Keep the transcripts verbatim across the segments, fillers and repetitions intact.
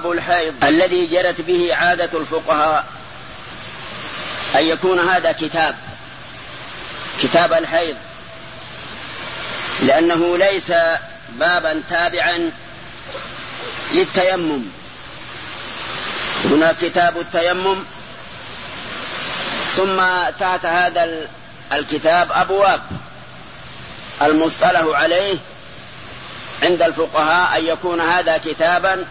باب الحيض الذي جرت به عادة الفقهاء أن يكون هذا كتاب كتاب الحيض، لأنه ليس بابا تابعا للتيمم. هنا كتاب التيمم، ثم تحت هذا الكتاب أبواب المصطلح عليه عند الفقهاء أن يكون هذا كتابا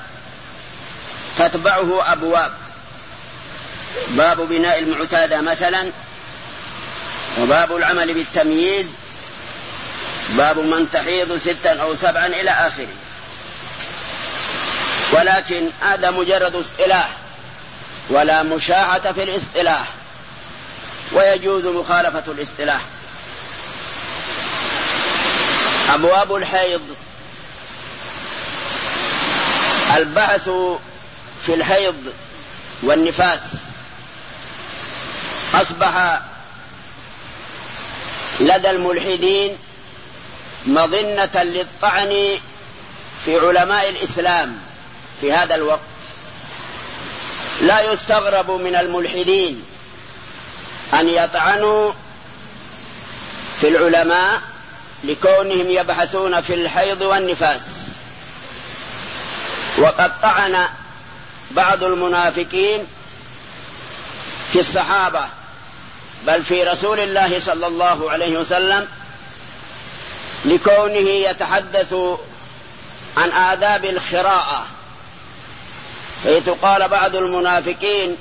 تتبعه أبواب: باب بناء المعتادة مثلا، وباب العمل بالتمييز، باب من تحيض ستا أو سبعا إلى آخره. ولكن هذا مجرد اصطلاح ولا مشاعة في الاصطلاح، ويجوز مخالفة الاصطلاح. أبواب الحيض: البحث في الحيض والنفاس أصبح لدى الملحدين مظنة للطعن في علماء الإسلام في هذا الوقت. لا يستغرب من الملحدين أن يطعنوا في العلماء لكونهم يبحثون في الحيض والنفاس. وقد طعن بعض المنافقين في الصحابة، بل في رسول الله صلى الله عليه وسلم، لكونه يتحدث عن آداب الخراءة، حيث قال بعض المنافقين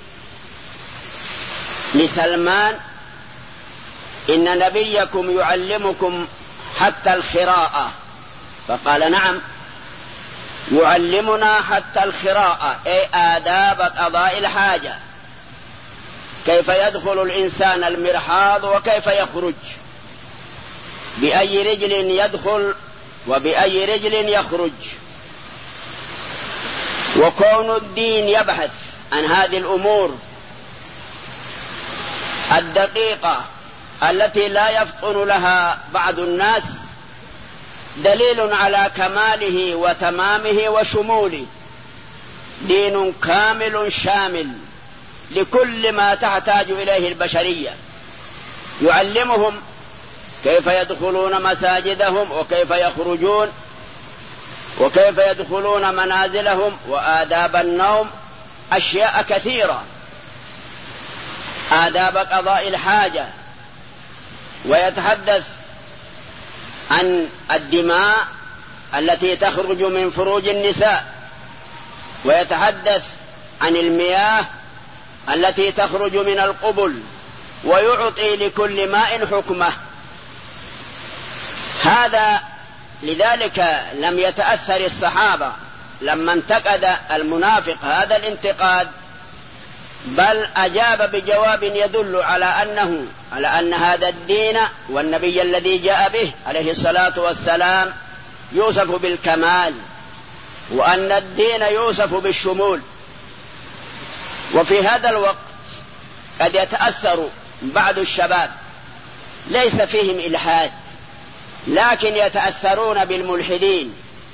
لسلمان: إن نبيكم يعلمكم حتى الخراءة. فقال: نعم، يعلمنا حتى الخراءة، أي آداب قضاء الحاجة، كيف يدخل الإنسان المرحاض وكيف يخرج، بأي رجل يدخل وبأي رجل يخرج. وكون الدين يبحث عن هذه الأمور الدقيقة التي لا يفطن لها بعض الناس دليل على كماله وتمامه وشموله. دين كامل شامل لكل ما تحتاج إليه البشرية، يعلمهم كيف يدخلون مساجدهم وكيف يخرجون وكيف يدخلون منازلهم وآداب النوم، أشياء كثيرة، آداب قضاء الحاجة. ويتحدث عن الدماء التي تخرج من فروج النساء، ويتحدث عن المياه التي تخرج من القبل، ويعطي لكل ماء حكمه. هذا لذلك لم يتأثر الصحابة لما انتقد المنافق هذا الانتقاد، بل أجاب بجواب يدل على أنه على أن هذا الدين والنبي الذي جاء به عليه الصلاة والسلام يوصف بالكمال، وأن الدين يوصف بالشمول. وفي هذا الوقت قد يتأثر بعض الشباب، ليس فيهم إلحاد، لكن يتأثرون بالملحدين.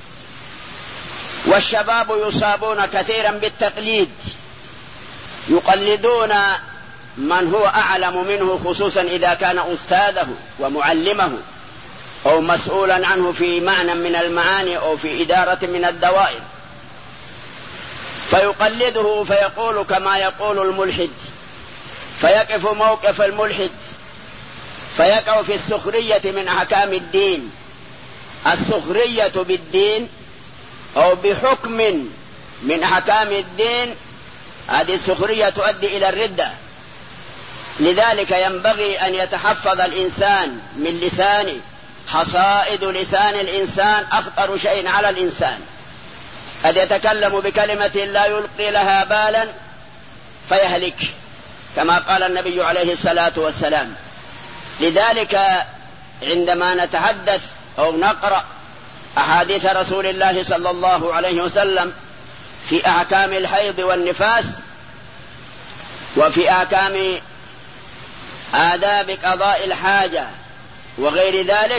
والشباب يصابون كثيرا بالتقليد، يقلدون من هو أعلم منه، خصوصا إذا كان أستاذه ومعلمه أو مسؤولا عنه في معنى من المعاني أو في إدارة من الدوائر، فيقلده فيقول كما يقول الملحد، فيقف موقف الملحد، فيقع في السخرية من أحكام الدين. السخرية بالدين أو بحكم من أحكام الدين، هذه السخرية تؤدي إلى الردة. لذلك ينبغي أن يتحفظ الإنسان من لسانه. حصائد لسان الإنسان أخطر شيء على الإنسان، قد يتكلم بكلمة لا يلقي لها بالا فيهلك، كما قال النبي عليه الصلاة والسلام. لذلك عندما نتحدث أو نقرأ أحاديث رسول الله صلى الله عليه وسلم في أحكام الحيض والنفاس وفي أحكام آداب قضاء الحاجة وغير ذلك،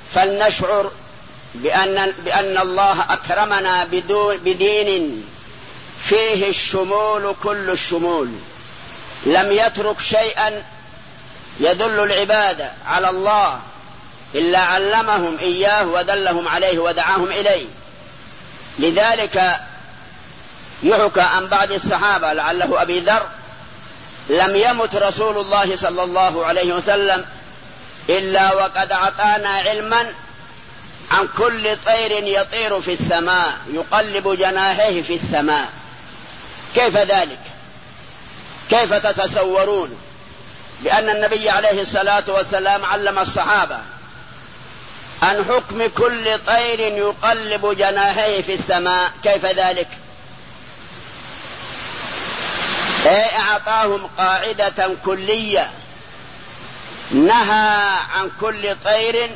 فلنشعر بأن, بأن الله أكرمنا بدين فيه الشمول كل الشمول، لم يترك شيئا يدل العباد على الله إلا علمهم إياه ودلهم عليه ودعاهم إليه. لذلك يحكى عن بعض الصحابة لعله أبي ذر: لم يمت رسول الله صلى الله عليه وسلم إلا وقد أعطانا علما عن كل طير يطير في السماء يقلب جناحيه في السماء. كيف ذلك؟ كيف تتصورون بأن النبي عليه الصلاة والسلام علم الصحابة عن حكم كل طير يقلب جناحيه في السماء؟ كيف ذلك؟ أي أعطاهم قاعدة كلية، نهى عن كل طير،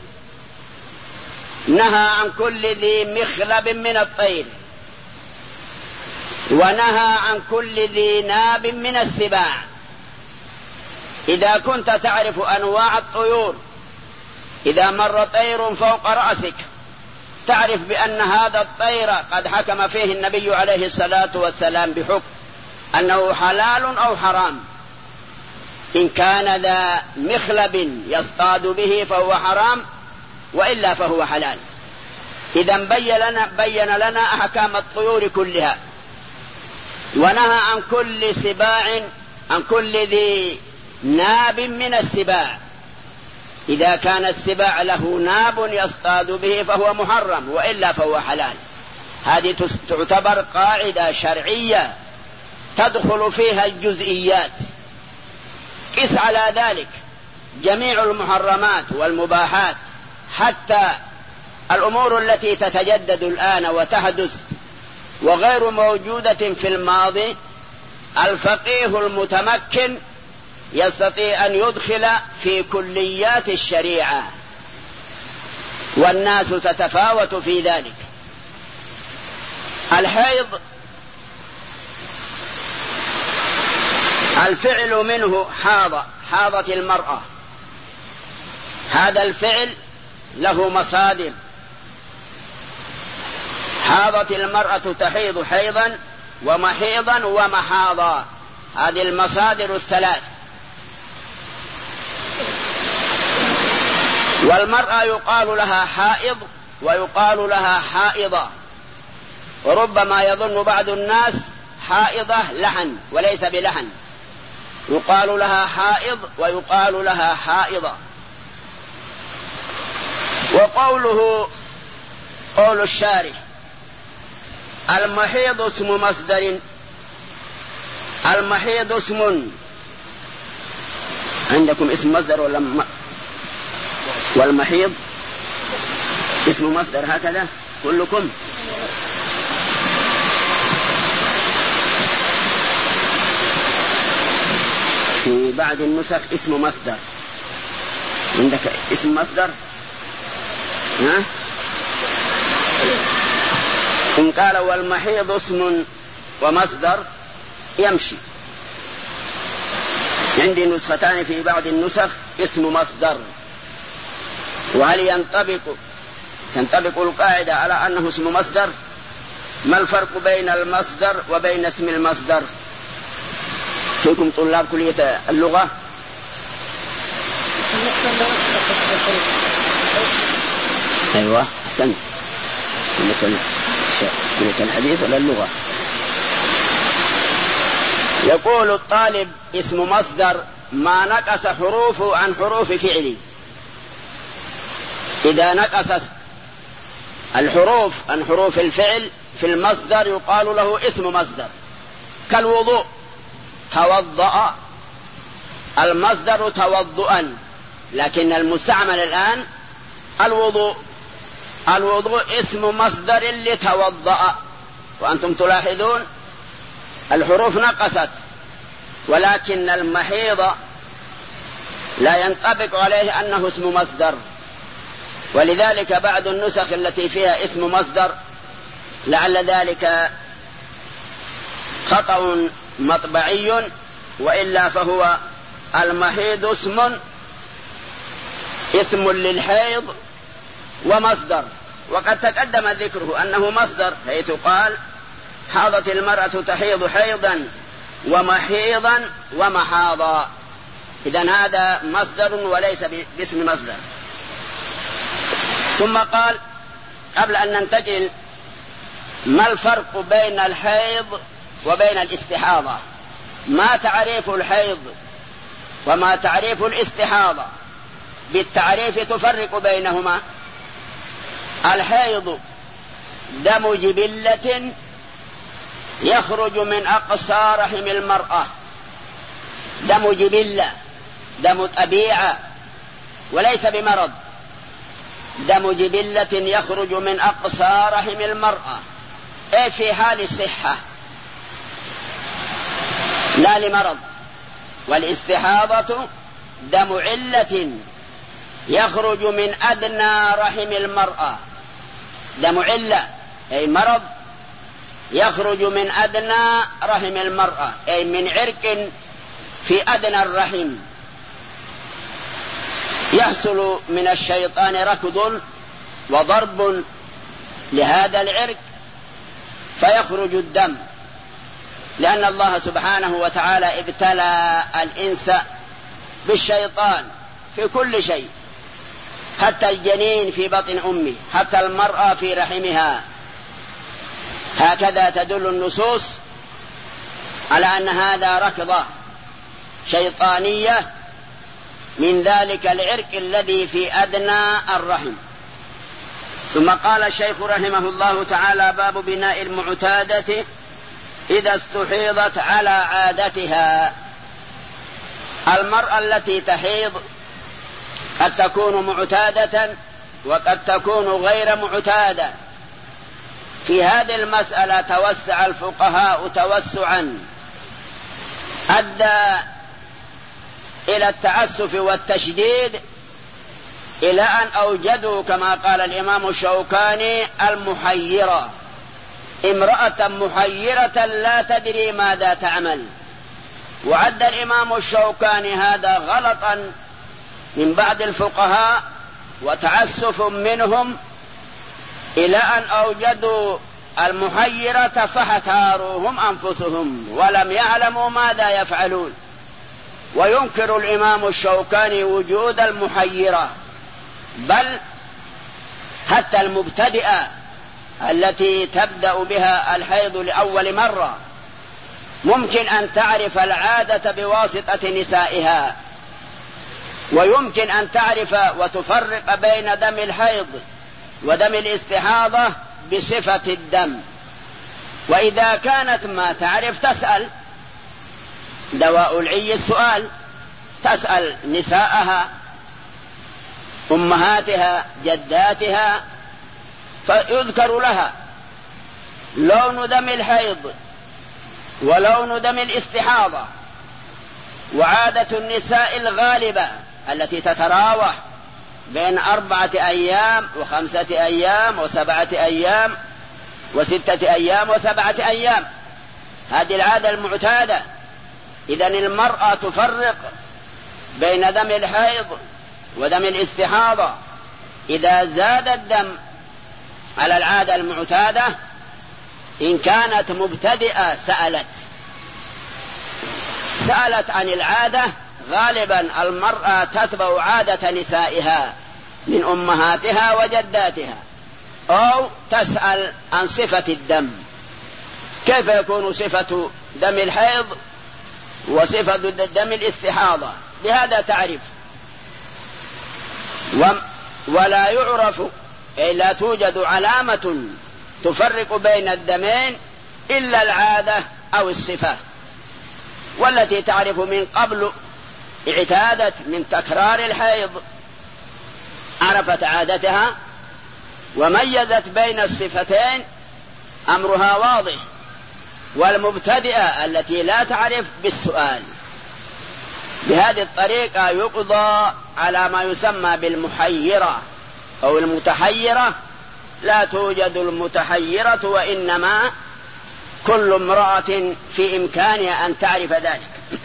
نهى عن كل ذي مخلب من الطير، ونهى عن كل ذي ناب من السباع. إذا كنت تعرف أنواع الطيور، إذا مر طير فوق رأسك تعرف بأن هذا الطير قد حكم فيه النبي عليه الصلاة والسلام بحكم أنه حلال أو حرام. إن كان ذا مخلب يصطاد به فهو حرام، وإلا فهو حلال. إذا بين لنا, بين لنا أحكام الطيور كلها، ونهى عن كل سباع، عن كل ذي ناب من السباع. إذا كان السباع له ناب يصطاد به فهو محرم، وإلا فهو حلال. هذه تعتبر قاعدة شرعية تدخل فيها الجزئيات. قس على ذلك جميع المحرمات والمباحات، حتى الأمور التي تتجدد الآن وتحدث وغير موجودة في الماضي، الفقيه المتمكن يستطيع أن يدخل في كليات الشريعة، والناس تتفاوت في ذلك. الحيض الفعل منه حاض، حاضت المرأة. هذا الفعل له مصادر. حاضت المرأة تحيض حيضا ومحيضا ومحاضا، هذه المصادر الثلاث. والمرأة يقال لها حائض ويقال لها حائضة، وربما يظن بعض الناس حائضة لحن وليس بلحن، يقال لها حائض ويقال لها حائضة. وقوله قول الشارح: المحيض اسم مصدر. المحيض اسم، عندكم اسم مصدر ولا م... والمحيض اسم مصدر هكذا كلكم؟ في بعض النسخ اسم مصدر. عندك اسم مصدر؟ ها؟ إن قال والمحيض اسم ومصدر يمشي. عندي نسختان في بعض النسخ اسم مصدر. وهل ينطبق تنطبق القاعدة على أنه اسم مصدر؟ ما الفرق بين المصدر وبين اسم المصدر؟ فيكم طلاب كلية اللغة؟ أيوة أحسنت. كلية الحديث ولا اللغة؟ يقول الطالب اسم مصدر ما نقص حروفه عن حروف فعله. إذا نقص الحروف عن حروف الفعل في المصدر يقال له اسم مصدر. كالوضوء، توضأ، المصدر توضؤا، لكن المستعمل الآن الوضوء. الوضوء اسم مصدر لتوضأ. وأنتم تلاحظون الحروف نقصت، ولكن المحيض لا ينطبق عليه أنه اسم مصدر. ولذلك بعض النسخ التي فيها اسم مصدر لعل ذلك خطأ مطبعي، وإلا فهو المحيض اسم اسم للحيض ومصدر. وقد تقدم ذكره أنه مصدر، حيث قال حاضت المرأة تحيض حيضا ومحيضا ومحاضا. إذن هذا مصدر وليس باسم مصدر. ثم قال قبل أن ننتقل ما الفرق بين الحيض وبين الاستحاضة؟ ما تعريف الحيض وما تعريف الاستحاضة؟ بالتعريف تفرق بينهما. الحيض دم جبلة يخرج من أقصى رحم المرأة، دم جبلة، دم طبيعة وليس بمرض، دم جبلة يخرج من أقصى رحم المرأة أي في حال الصحة لا لمرض. والاستحاضة دم علة يخرج من أدنى رحم المرأة، دم علة أي مرض يخرج من أدنى رحم المرأة أي من عرق في أدنى الرحم، يحصل من الشيطان ركض وضرب لهذا العرق فيخرج الدم، لأن الله سبحانه وتعالى ابتلى الإنس بالشيطان في كل شيء، حتى الجنين في بطن أمه، حتى المرأة في رحمها. هكذا تدل النصوص على أن هذا ركضة شيطانية من ذلك العرق الذي في أدنى الرحم. ثم قال الشيخ رحمه الله تعالى باب بناء المعتادة إذا استحيضت على عادتها. المرأة التي تحيض قد تكون معتادة وقد تكون غير معتادة. في هذه المسألة توسع الفقهاء توسعا أدى إلى التعسف والتشديد، إلى أن أوجدوا كما قال الإمام الشوكاني المحيرة، امرأة محيرة لا تدري ماذا تعمل. وعد الإمام الشوكاني هذا غلطا من بعض الفقهاء وتعسف منهم، إلى أن أوجدوا المحيرة فاحتاروهم أنفسهم ولم يعلموا ماذا يفعلون. وينكر الإمام الشوكاني وجود المحيرة، بل حتى المبتدئة التي تبدأ بها الحيض لأول مرة ممكن أن تعرف العادة بواسطة نسائها، ويمكن أن تعرف وتفرق بين دم الحيض ودم الاستحاضة بصفة الدم. وإذا كانت ما تعرف تسأل، دواء العي السؤال، تسأل نساءها أمهاتها جداتها فيذكر لها لون دم الحيض ولون دم الاستحاضة. وعادة النساء الغالبة التي تتراوح بين أربعة أيام وخمسة أيام وسبعة أيام وستة أيام وسبعة أيام، هذه العادة المعتادة. إذن المرأة تفرق بين دم الحيض ودم الاستحاضة. إذا زاد الدم على العادة المعتادة إن كانت مبتدئة سألت سألت عن العادة. غالبا المرأة تتبع عادة نسائها من أمهاتها وجداتها، أو تسأل عن صفة الدم، كيف يكون صفة دم الحيض وصفة دم الاستحاضة، بهذا تعرف. ولا يعرف أي لا توجد علامة تفرق بين الدمين إلا العادة أو الصفة. والتي تعرف من قبل اعتادت من تكرار الحيض عرفت عادتها وميزت بين الصفتين أمرها واضح. والمبتدئة التي لا تعرف بالسؤال. بهذه الطريقة يقضى على ما يسمى بالمحيرة أو المتحيرة. لا توجد المتحيرة، وإنما كل امرأة في إمكانها أن تعرف ذلك.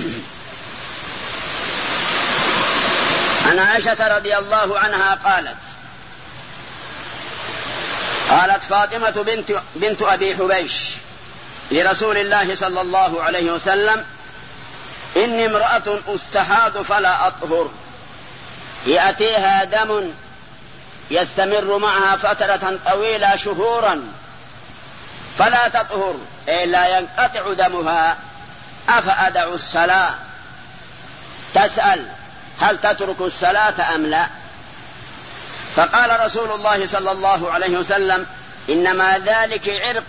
عن عائشة رضي الله عنها قالت قالت فاطمة بنت, بنت أبي حبيش لرسول الله صلى الله عليه وسلم: إني امرأة أستحاض فلا أطهر، يأتيها دم يستمر معها فترة طويلة شهورا فلا تطهر، أي لا ينقطع دمها، أفأدع الصلاة؟ تسأل هل تترك الصلاة أم لا؟ فقال رسول الله صلى الله عليه وسلم: إنما ذلك عرق،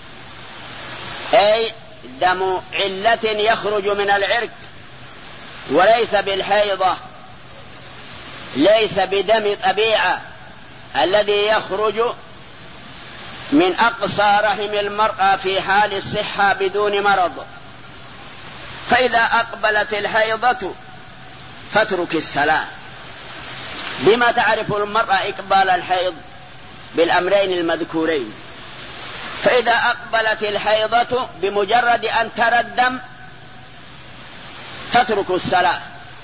أي دم علة يخرج من العرق، وليس بالحيضة، ليس بدم طبيعة الذي يخرج من أقصى رحم المرأة في حال الصحة بدون مرض. فإذا أقبلت الحيضة فاترك الصلاة. بما تعرف المرأة إقبال الحيض؟ بالأمرين المذكورين. فإذا أقبلت الحيضة بمجرد أن ترى الدم تترك الصلاة،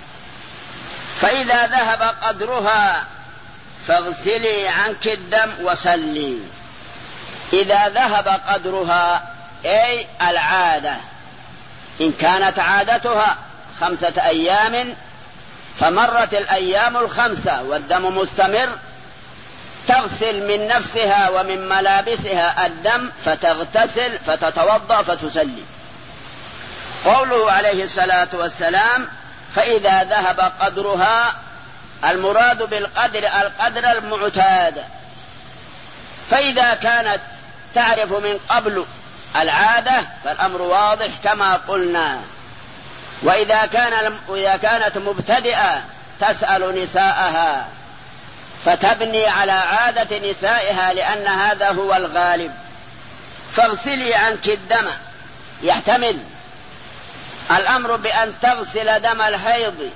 فإذا ذهب قدرها فاغسلي عنك الدم وصلي. إذا ذهب قدرها أي العادة، إن كانت عادتها خمسة أيام فمرت الأيام الخمسة والدم مستمر، تغسل من نفسها ومن ملابسها الدم فتغتسل فتتوضأ فتسلي. قوله عليه الصلاة والسلام: فإذا ذهب قدرها، المراد بالقدر القدر المعتاد. فإذا كانت تعرف من قبل العادة فالأمر واضح كما قلنا. وإذا كان وإذا كانت مبتدئة تسأل نساءها فتبني على عادة نسائها لأن هذا هو الغالب. فاغسلي عنك الدم، يحتمل الأمر بأن تغسل دم الحيض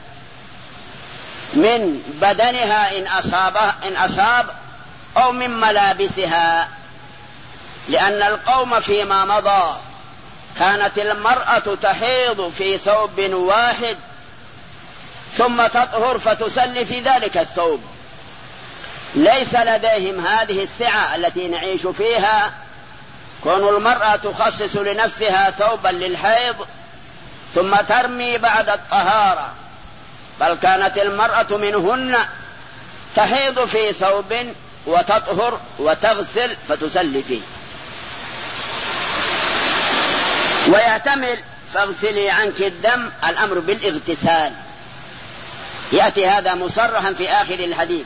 من بدنها إن أصابه إن أصاب أو من ملابسها، لأن القوم فيما مضى كانت المرأة تحيض في ثوب واحد ثم تطهر فتسلي في ذلك الثوب. ليس لديهم هذه السعة التي نعيش فيها، كون المرأة تخصص لنفسها ثوبا للحيض ثم ترمي بعد الطهارة، بل كانت المرأة منهن تحيض في ثوب وتطهر وتغسل فتسلي فيه. ويحتمل فاغسلي عنك الدم الأمر بالاغتسال، يأتي هذا مصرحا في آخر الحديث.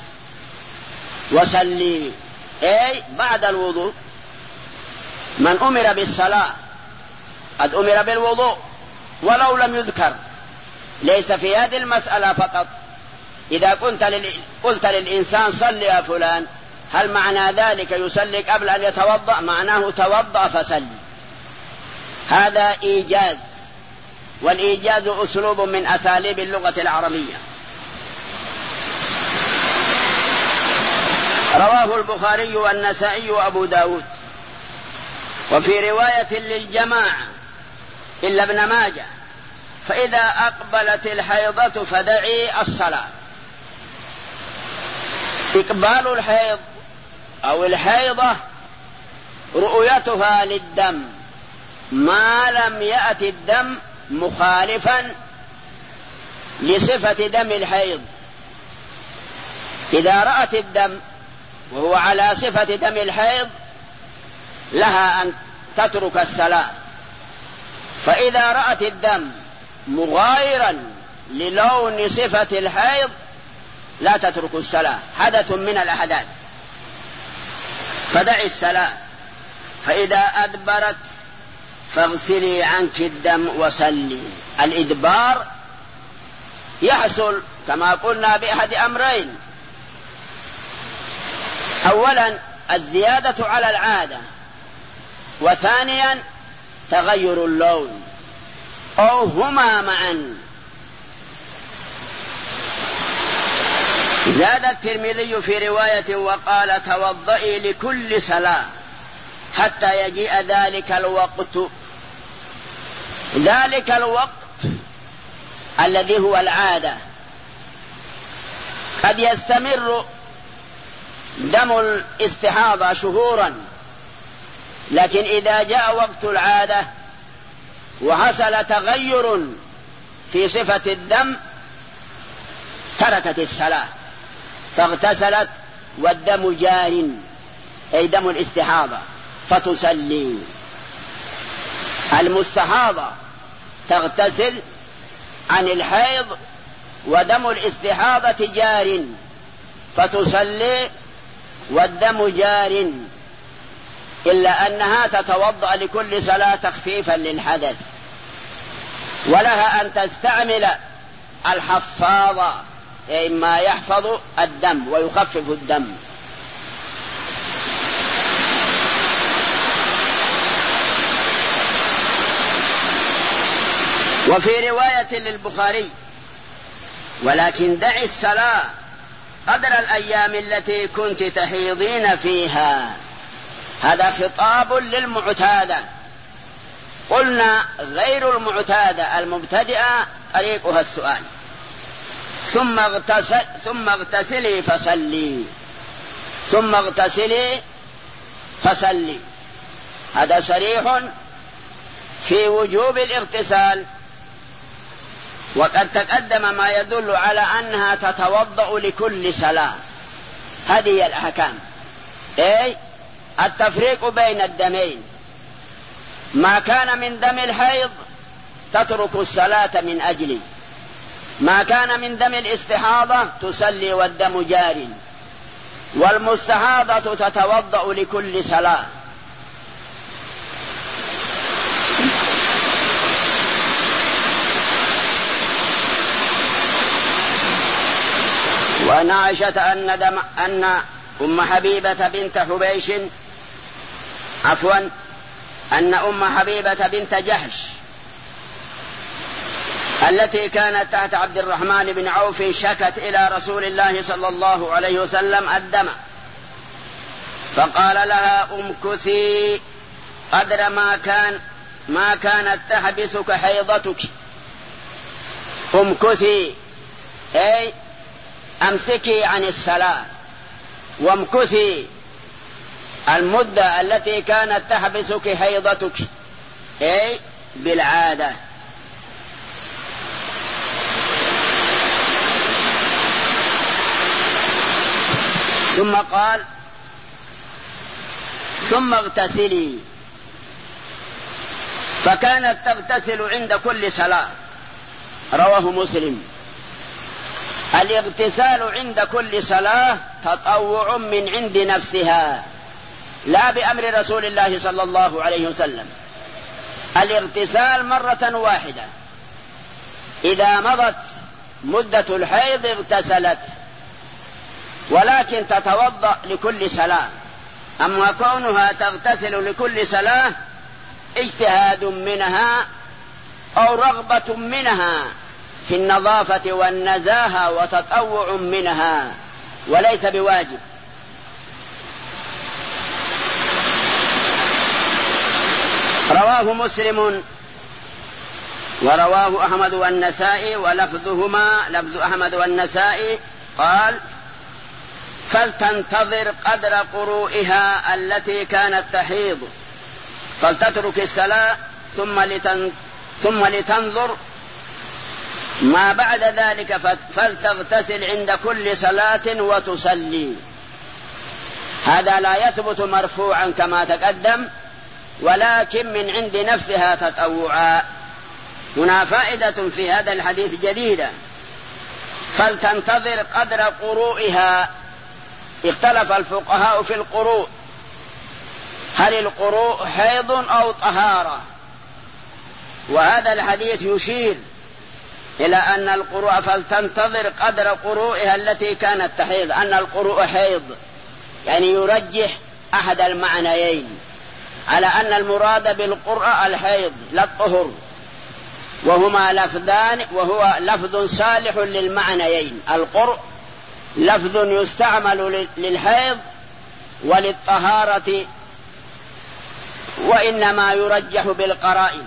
وصلي أي بعد الوضوء. من أمر بالصلاة قد أمر بالوضوء ولو لم يذكر، ليس في هذه المسألة فقط. إذا قلت, لل... قلت للإنسان صل يا فلان، هل معنى ذلك يصلي قبل أن يتوضأ؟ معناه توضأ فصلي. هذا إيجاز، والإيجاز أسلوب من أساليب اللغة العربية. رواه البخاري والنسائي وأبو داود، وفي رواية للجماعة إلا ابن ماجه: فإذا أقبلت الحيضة فدعي الصلاة. إقبال الحيض أو الحيضة رؤيتها للدم ما لم يأتي الدم مخالفا لصفة دم الحيض. إذا رأت الدم وهو على صفة دم الحيض لها أن تترك الصلاة. فإذا رأت الدم مغايرا للون صفة الحيض لا تترك الصلاة، حدث من الأحداث، فدعي الصلاة. فإذا أدبرت فاغسلي عنك الدم وصلي. الإدبار يحصل كما قلنا بأحد أمرين: أولا الزيادة على العادة، وثانيا تغير اللون، أو هما معا. زاد الترمذي في رواية وقال: توضئي لكل صلاة حتى يجيء ذلك الوقت. ذلك الوقت الذي هو العادة، قد يستمر دم الاستحاضة شهورا لكن إذا جاء وقت العادة وحصل تغير في صفة الدم تركت الصلاة فاغتسلت والدم جار، أي دم الاستحاضة، فتصلي. المستحاضة تغتسل عن الحيض ودم الاستحاضة جار فتصلي والدم جار، إلا أنها تتوضأ لكل صلاة تخفيفا للحدث، ولها أن تستعمل الحفاظة، أي ما يحفظ الدم ويخفف الدم. وفي رواية للبخاري: ولكن دعي الصلاة قدر الأيام التي كنت تحيضين فيها. هذا خطاب للمعتادة. قلنا غير المعتادة المبتدئة طريقها السؤال: ثم اغتسل ثم اغتسلي فصلي، ثم اغتسلي فصلي. هذا صريح في وجوب الاغتسال، وقد تقدم ما يدل على أنها تتوضأ لكل صلاة. هذه الأحكام، أي التفريق بين الدمين. ما كان من دم الحيض تترك الصلاة من أجله، ما كان من دم الاستحاضة تصلي والدم جار، والمستحاضة تتوضأ لكل صلاة. وعن عائشة أن, دم أن أم حبيبة بنت حبيش عفوا أن أم حبيبة بنت جحش التي كانت تحت عبد الرحمن بن عوف شكت إلى رسول الله صلى الله عليه وسلم الدم، فقال لها: امكثي قدر ما كان ما كانت تحبسك حيضتك. امكثي أي أمسكي عن الصلاة، وامكثي المدة التي كانت تحبسك حيضتك، أي بالعادة. ثم قال: ثم اغتسلي، فكانت تغتسل عند كل صلاة. رواه مسلم. الاغتسال عند كل صلاة تطوع من عند نفسها، لا بأمر رسول الله صلى الله عليه وسلم. الاغتسال مرة واحدة، إذا مضت مدة الحيض اغتسلت، ولكن تتوضأ لكل صلاة. أما كونها تغتسل لكل صلاة اجتهاد منها أو رغبة منها في النظافة والنزاهة وتطوع منها، وليس بواجب. رواه مسلم ورواه أحمد والنسائي، ولفظهما لفظ أحمد والنسائي قال: فلتنتظر قدر قروئها التي كانت تحيض، فلتترك الصلاة ثم, لتن ثم لتنظر ما بعد ذلك فلتغتسل عند كل صلاة وتصلي. هذا لا يثبت مرفوعا كما تقدم، ولكن من عند نفسها تطوعا. هنا فائدة في هذا الحديث جديدة: فلتنتظر قدر قروئها. اختلف الفقهاء في القروء، هل القروء حيض أو طهارة؟ وهذا الحديث يشير إلى أن القروء فلتنتظر قدر قروئها التي كانت تحيض، أن القروء حيض، يعني يرجح أحد المعنيين على أن المراد بالقرء الحيض لا الطهر، وهما لفظان، وهو لفظ صالح للمعنيين. القرء لفظ يستعمل للحيض وللطهارة، وإنما يرجح بالقرائن.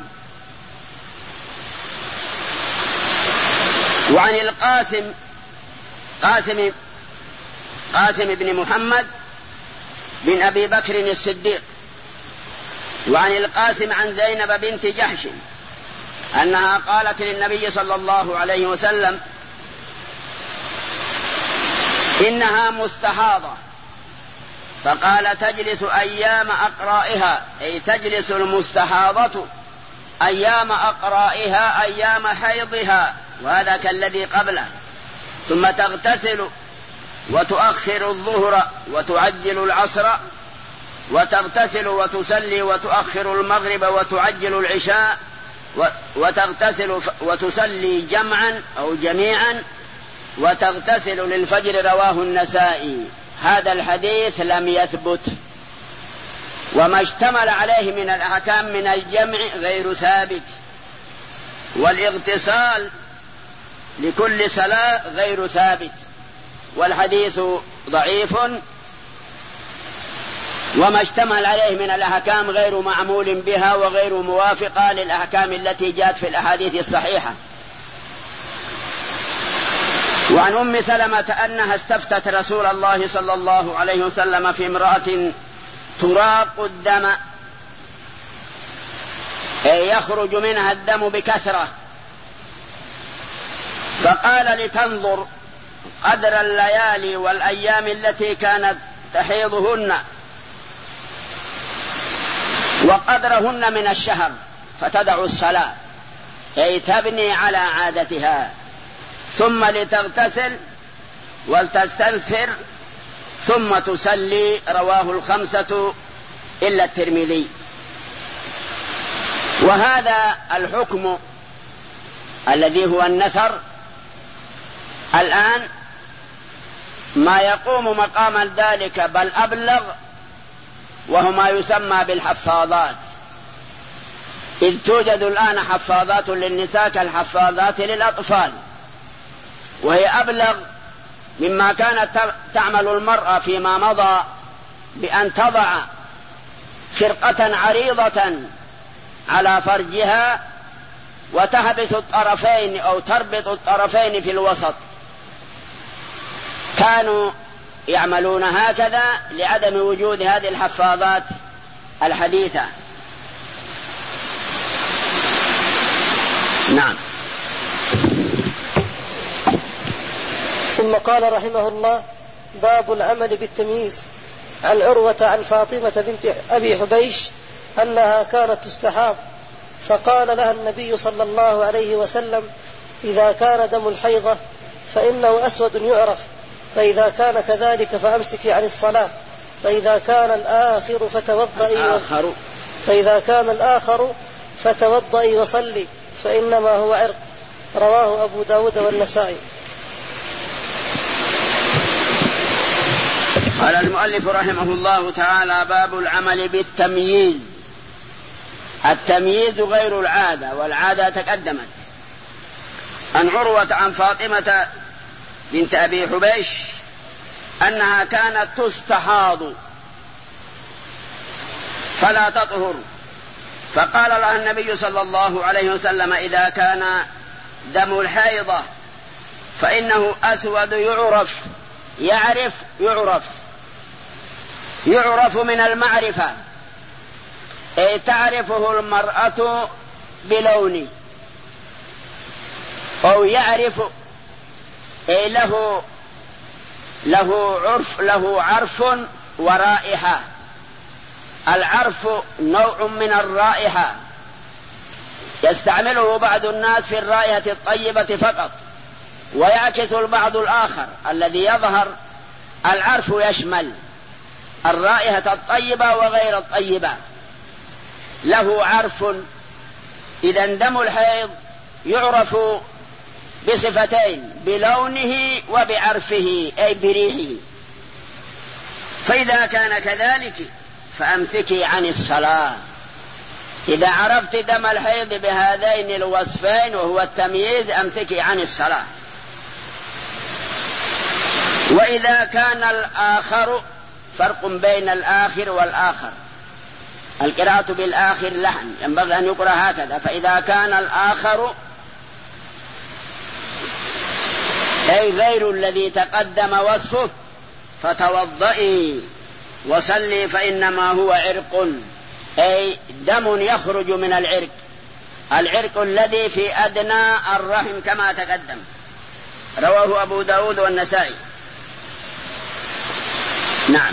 وعن القاسم قاسم قاسم بن محمد بن أبي بكر الصديق وعن القاسم عن زينب بنت جحش أنها قالت للنبي صلى الله عليه وسلم إنها مستحاضة، فقال تجلس أيام أقرائها، أي تجلس المستحاضة أيام أقرائها أيام حيضها، وهذا كالذي قبله، ثم تغتسل وتؤخر الظهر وتعجل العصر، وتغتسل وتصلي وتؤخر المغرب وتعجل العشاء، وتغتسل وتصلي جمعا أو جميعا، وتغتسل للفجر. رواه النسائي. هذا الحديث لم يثبت، وما اشتمل عليه من الأحكام من الجمع غير ثابت، والاغتسال لكل صلاة غير ثابت، والحديث ضعيف، وما اشتمل عليه من الأحكام غير معمول بها وغير موافقة للأحكام التي جاءت في الأحاديث الصحيحة. وعن أم سلمة أنها استفتت رسول الله صلى الله عليه وسلم في امرأة تراق الدم، أي يخرج منها الدم بكثرة، فقال لتنظر قدر الليالي والأيام التي كانت تحيضهن وقدرهن من الشهر، فتدع الصلاة، أي تبني على عادتها، ثم لتغتسل ولتستنثر ثم تصلي. رواه الخمسة إلا الترمذي. وهذا الحكم الذي هو النثر الآن ما يقوم مقام ذلك بل أبلغ، وهو ما يسمى بالحفاظات، إذ توجد الآن حفاظات للنساء كالحفاظات للأطفال، وهي أبلغ مما كانت تعمل المرأة فيما مضى بأن تضع خرقة عريضة على فرجها وتحبس الطرفين أو تربط الطرفين في الوسط. كانوا يعملون هكذا لعدم وجود هذه الحفاظات الحديثة. نعم. ثم قال رحمه الله: باب العمل بالتمييز. عن عروة عن فاطمة بنت أبي حبيش أنها كانت تستحاض، فقال لها النبي صلى الله عليه وسلم: إذا كان دم الحيضة فإنه أسود يعرف، فإذا كان كذلك فأمسكي عن الصلاة، فإذا كان الآخر فتوضئي و... فإذا كان الآخر فتوضئي وصلي، فإنما هو عرق. رواه أبو داود والنسائي. قال المؤلف رحمه الله تعالى: باب العمل بالتمييز. التمييز غير العادة، والعادة تقدمت. عن عروة عن فاطمة بنت أبي حبيش أنها كانت تستحاض فلا تطهر، فقال لها النبي صلى الله عليه وسلم: إذا كان دم الحيضة فإنه أسود يعرف. يعرف يعرف يعرف من المعرفة، أي تعرفه المرأة بلونه، أو يعرف أي له له عرف له عرف ورائحة. العرف نوع من الرائحة يستعمله بعض الناس في الرائحة الطيبة فقط، ويعكس البعض الآخر الذي يظهر العرف يشمل الرائحة الطيبة وغير الطيبة، له عرف. إذا دم الحيض يعرف بصفتين: بلونه وبعرفه، أي بريحه. فإذا كان كذلك فأمسكي عن الصلاة. إذا عرفت دم الحيض بهذين الوصفين وهو التمييز أمسكي عن الصلاة. وإذا كان الآخر، فرق بين الآخر والآخر، القراءة بالآخر لحن، ينبغي أن يقرأ هكذا: فإذا كان الآخر أي غير الذي تقدم فتوضئي وصلي فإنما هو عرق. أي دم يخرج من العرق، العرق الذي في أدنى الرحم كما تقدم. رواه أبو داود والنسائي. نعم.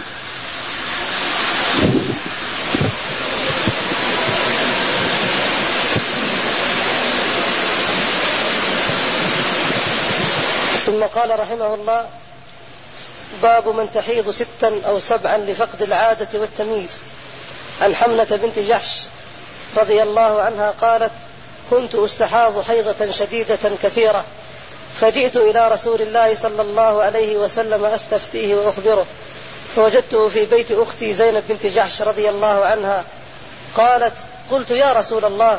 ثم قال رحمه الله: باب من تحيض ستا أو سبعا لفقد العادة والتمييز. عن حملة بنت جحش رضي الله عنها قالت: كنت أستحاض حيضة شديدة كثيرة، فجئت إلى رسول الله صلى الله عليه وسلم أستفتيه وأخبره، فوجدته في بيت أختي زينب بنت جحش رضي الله عنها. قالت: قلت يا رسول الله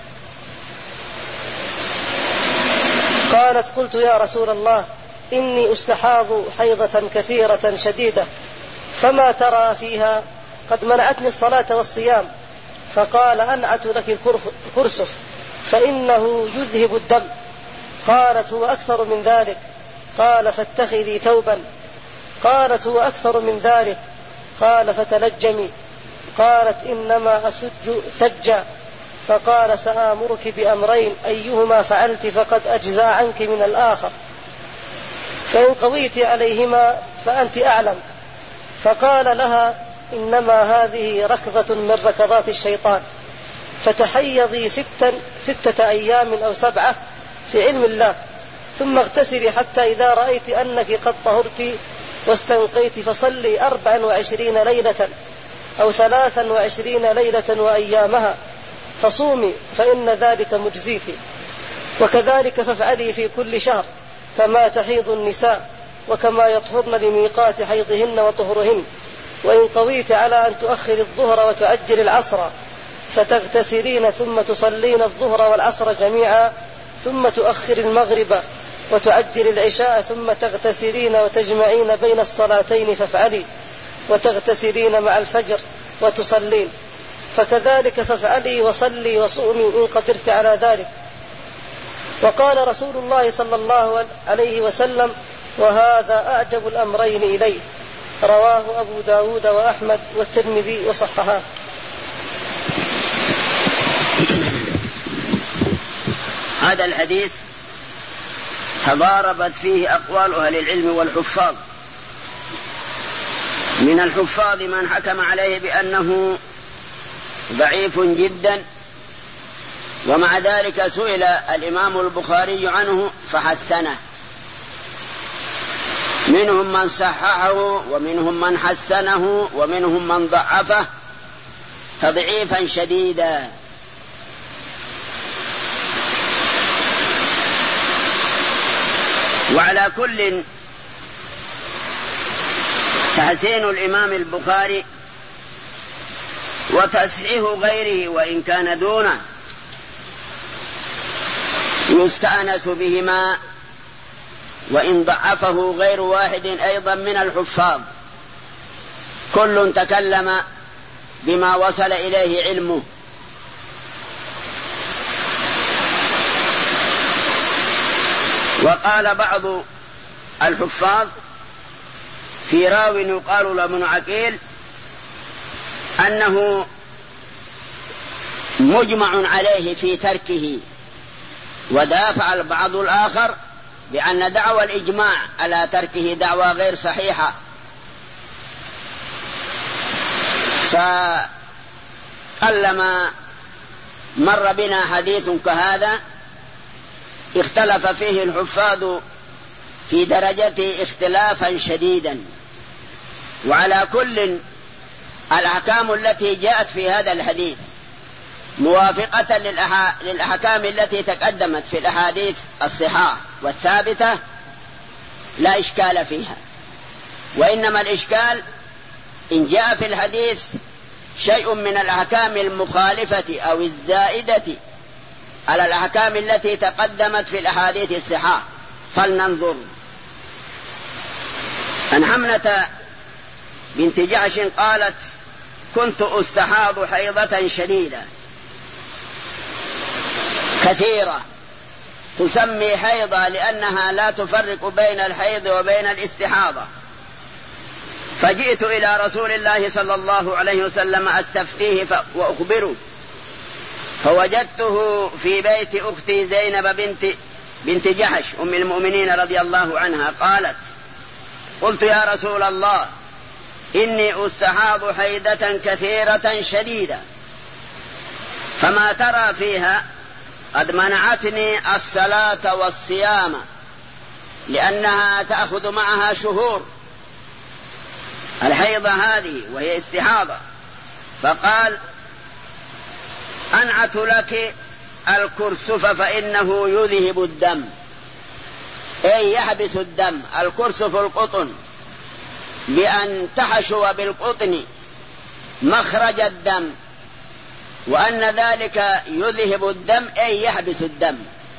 قالت قلت يا رسول الله إني أستحاض حيضة كثيرة شديدة، فما ترى فيها؟ قد منعتني الصلاة والصيام. فقال: أنعت لك الكرسف فإنه يذهب الدم. قالت: هو أكثر من ذلك. قال: فاتخذي ثوبا. قالت: هو أكثر من ذلك. قال: فتلجمي. قالت: إنما أسج ثجا. فقال: سآمرك بأمرين، أيهما فعلت فقد أجزى عنك من الآخر، فإن قضيت عليهما فأنت أعلم. فقال لها: إنما هذه ركضة من ركضات الشيطان، فتحيضي ستا ستة أيام أو سبعة في علم الله، ثم اغتسلي حتى إذا رأيت أنك قد طهرت واستنقيت فصلي أربعا وعشرين ليلة أو ثلاثا وعشرين ليلة وأيامها، فصومي فإن ذلك مجزيك. وكذلك فافعلي في كل شهر كما تحيض النساء وكما يطهرن لميقات حيضهن وطهرهن. وإن قضيت على أن تؤخر الظهر وتعجل العصر فتغتسلين ثم تصلين الظهر والعصر جميعا، ثم تؤخر المغرب وتعجل العشاء ثم تغتسلين وتجمعين بين الصلاتين فافعلي، وتغتسلين مع الفجر وتصلين. فكذلك فافعلي وصلي وصومي إن قدرت على ذلك. وقال رسول الله صلى الله عليه وسلم: وهذا أعجب الأمرين إليه. رواه أبو داود وأحمد والترمذي وصححاه. هذا الحديث تضاربت فيه أقوال أهل العلم والحفاظ. من الحفاظ من حكم عليه بأنه ضعيف جدا، ومع ذلك سئل الإمام البخاري عنه فحسنه. منهم من صححه ومنهم من حسنه ومنهم من ضعفه تضعيفا شديدا. وعلى كل تحسين الإمام البخاري وتصحيح غيره وإن كان دونه يستأنس بهما، وإن ضعفه غير واحد أيضا من الحفاظ، كل تكلم بما وصل إليه علمه. وقال بعض الحفاظ في راو يقال له ابن عقيل أنه مجمع عليه في تركه، ودافع البعض الآخر بأن دعوى الإجماع على تركه دعوى غير صحيحة. فقلما مر بنا حديث كهذا اختلف فيه الحفاظ في درجته اختلافا شديدا. وعلى كل الأحكام التي جاءت في هذا الحديث موافقة للأحكام التي تقدمت في الأحاديث الصحاح والثابتة لا إشكال فيها، وإنما الإشكال إن جاء في الحديث شيء من الأحكام المخالفة أو الزائدة على الأحكام التي تقدمت في الأحاديث الصحاح. فلننظر. عن حملة بنت جحش قالت: كنت أستحاض حيضة شديدة كثيرة، تسمي حيضة لأنها لا تفرق بين الحيض وبين الاستحاضة، فجئت إلى رسول الله صلى الله عليه وسلم أستفتيه وأخبره، فوجدته في بيت أختي زينب بنت, بنت جحش أم المؤمنين رضي الله عنها. قالت: قلت يا رسول الله إني أستحاض حيدة كثيرة شديدة، فما ترى فيها؟ قد منعتني الصلاة والصيام لأنها تأخذ معها شهور الحيضة هذه وهي استحاضة. فقال: أنعت لك الكرسف فإنه يذهب الدم، أي يحبس الدم. الكرسف القطن، بأن تحشو بالقطن مخرج الدم، وأن ذلك يذهب الدم أي يحبس الدم.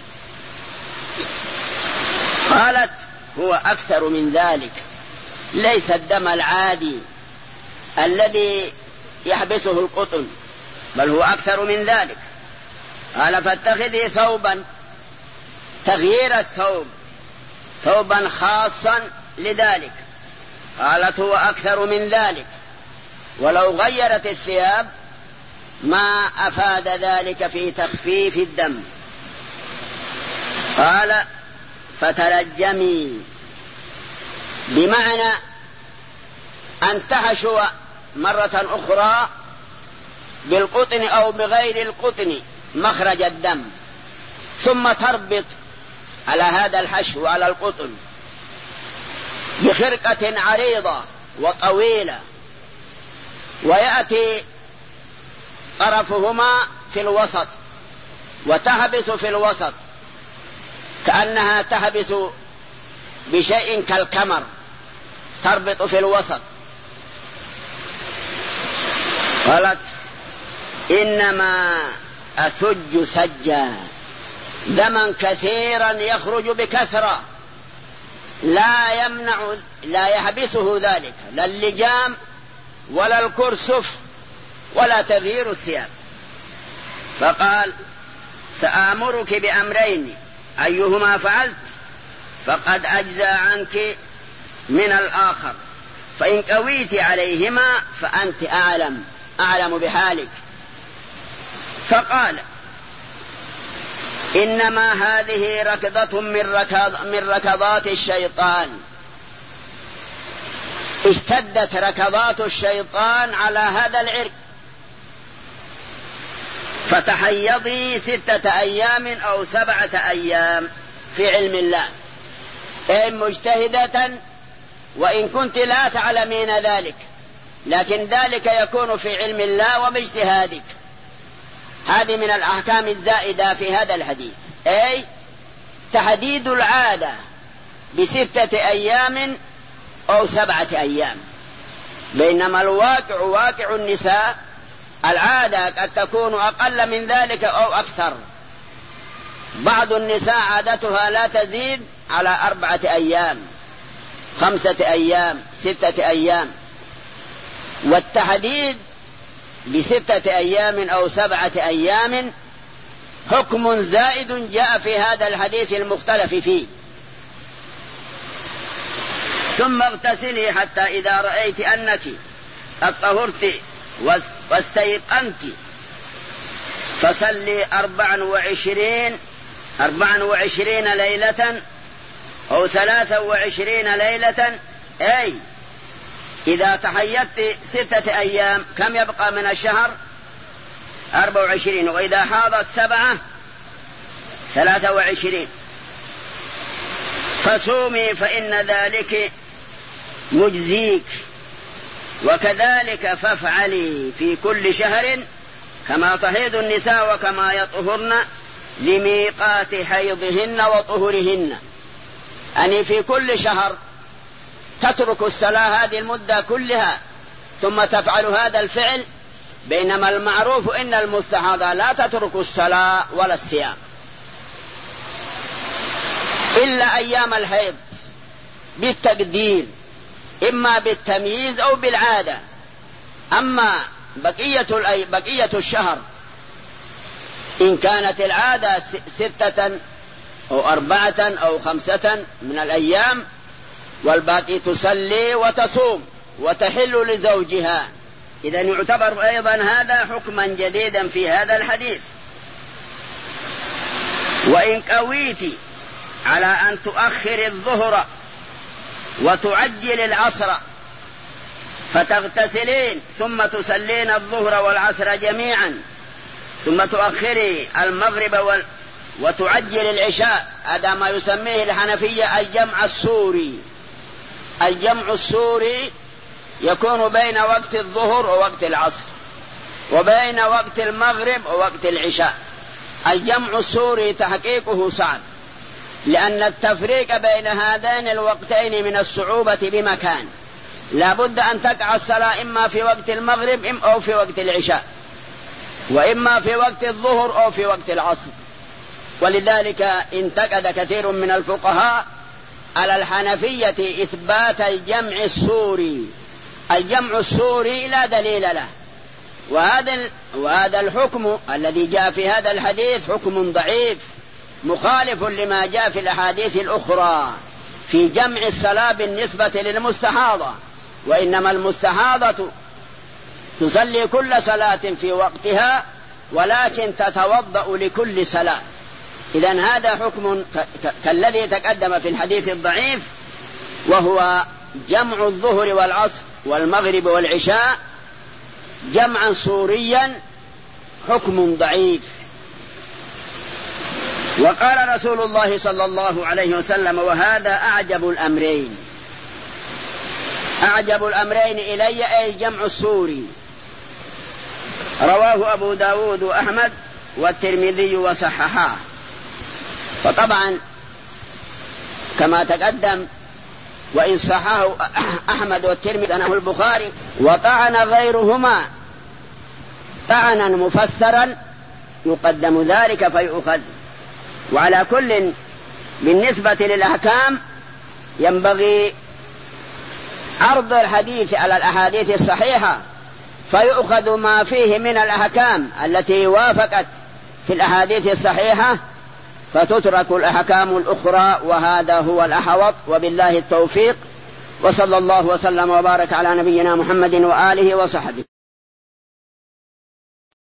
قالت: هو أكثر من ذلك، ليس الدم العادي الذي يحبسه القطن، بل هو أكثر من ذلك. قال: فاتخذي ثوبا، تغيير الثوب، ثوبا خاصا لذلك. قالت: هو أكثر من ذلك، ولو غيرت الثياب ما أفاد ذلك في تخفيف الدم. قال: فتلجمي، بمعنى أن تحشو مرة أخرى بالقطن أو بغير القطن مخرج الدم، ثم تربط على هذا الحشو على القطن بخرقة عريضة وطويلة، ويأتي طرفهما في الوسط وتحبس في الوسط كأنها تحبس بشيء كالكمر، تربط في الوسط. قالت: إنما أسج سجا، دما كثيرا يخرج بكثرة، لا يمنع لا يحبسه ذلك، لا اللجام ولا الكرسف ولا تغيير الثياب. فقال: سآمرك بأمرين، أيهما فعلت فقد أجزى عنك من الآخر، فإن قويت عليهما فأنت أعلم أعلم بحالك. فقال: إنما هذه ركضة من, ركض من ركضات الشيطان، اشتدت ركضات الشيطان على هذا العرق، فتحيضي ستة أيام أو سبعة أيام في علم الله، أي مجتهدة، وإن كنت لا تعلمين ذلك، لكن ذلك يكون في علم الله وباجتهادك. هذه من الأحكام الزائدة في هذا الحديث، أي تحديد العادة بستة أيام أو سبعة أيام، بينما الواقع واقع النساء العادة قد تكون أقل من ذلك أو أكثر. بعض النساء عادتها لا تزيد على أربعة أيام، خمسة أيام، ستة أيام. والتحديد بستة أيام أو سبعة أيام حكم زائد جاء في هذا الحديث المختلف فيه. ثم اغتسلي حتى إذا رأيت أنك قد طهرت واستيقنت فصلي أربعا وعشرين أربعا وعشرين ليلة أو ثلاثا وعشرين ليلة، أي إذا تحيضت ستة أيام كم يبقى من الشهر؟ أربع وعشرين، وإذا حاضت سبعة ثلاثة وعشرين. فصومي فإن ذلك مجزيك، وكذلك فافعلي في كل شهر كما تحيض النساء وكما يطهرن لميقات حيضهن وطهرهن. أني في كل شهر تترك الصلاة هذه المدة كلها ثم تفعل هذا الفعل، بينما المعروف إن المستحاضة لا تترك الصلاة ولا الصيام إلا أيام الحيض بالتقدير، إما بالتمييز أو بالعادة. أما بقية, بقية الشهر إن كانت العادة ستة أو أربعة أو خمسة من الأيام، والباقي تصلي وتصوم وتحل لزوجها. إذن يعتبر أيضا هذا حكما جديدا في هذا الحديث. وإن قويت على أن تؤخر الظهر وتعجل العصر فتغتسلين ثم تسلين الظهر والعصر جميعا ثم تؤخري المغرب وال... وتعجل العشاء، هذا ما يسميه الحنفية الجمع السوري. الجمع السوري يكون بين وقت الظهر ووقت العصر وبين وقت المغرب ووقت العشاء. الجمع السوري تحقيقه صعب، لأن التفريق بين هذين الوقتين من الصعوبة بمكان. لا بد أن تقع الصلاة إما في وقت المغرب أو في وقت العشاء، وإما في وقت الظهر أو في وقت العصر. ولذلك انتقد كثير من الفقهاء على الحنفية إثبات الجمع السوري. الجمع السوري لا دليل له، وهذا وهذا الحكم الذي جاء في هذا الحديث حكم ضعيف مخالف لما جاء في الأحاديث الأخرى في جمع الصلاة بالنسبة للمستحاضة. وإنما المستحاضة تصلي كل صلاة في وقتها ولكن تتوضأ لكل صلاة. إذن هذا حكم كالذي تقدم في الحديث الضعيف، وهو جمع الظهر والعصر والمغرب والعشاء جمعا سوريا حكم ضعيف. وقال رسول الله صلى الله عليه وسلم: وهذا أعجب الأمرين. أعجب الأمرين إلي أي الجمع السوري. رواه أبو داود وأحمد والترمذي وصححاه. فطبعا كما تقدم وإن صححه أحمد والترمذي أنه البخاري، وطعن غيرهما طعنا مفسرا يقدم ذلك فيؤخذ. وعلى كل بالنسبة للأحكام ينبغي عرض الحديث على الأحاديث الصحيحة فيؤخذ ما فيه من الأحكام التي وافقت في الأحاديث الصحيحة، فتترك الأحكام الأخرى، وهذا هو الأحوط. وبالله التوفيق، وصلى الله وسلم وبارك على نبينا محمد وآله وصحبه.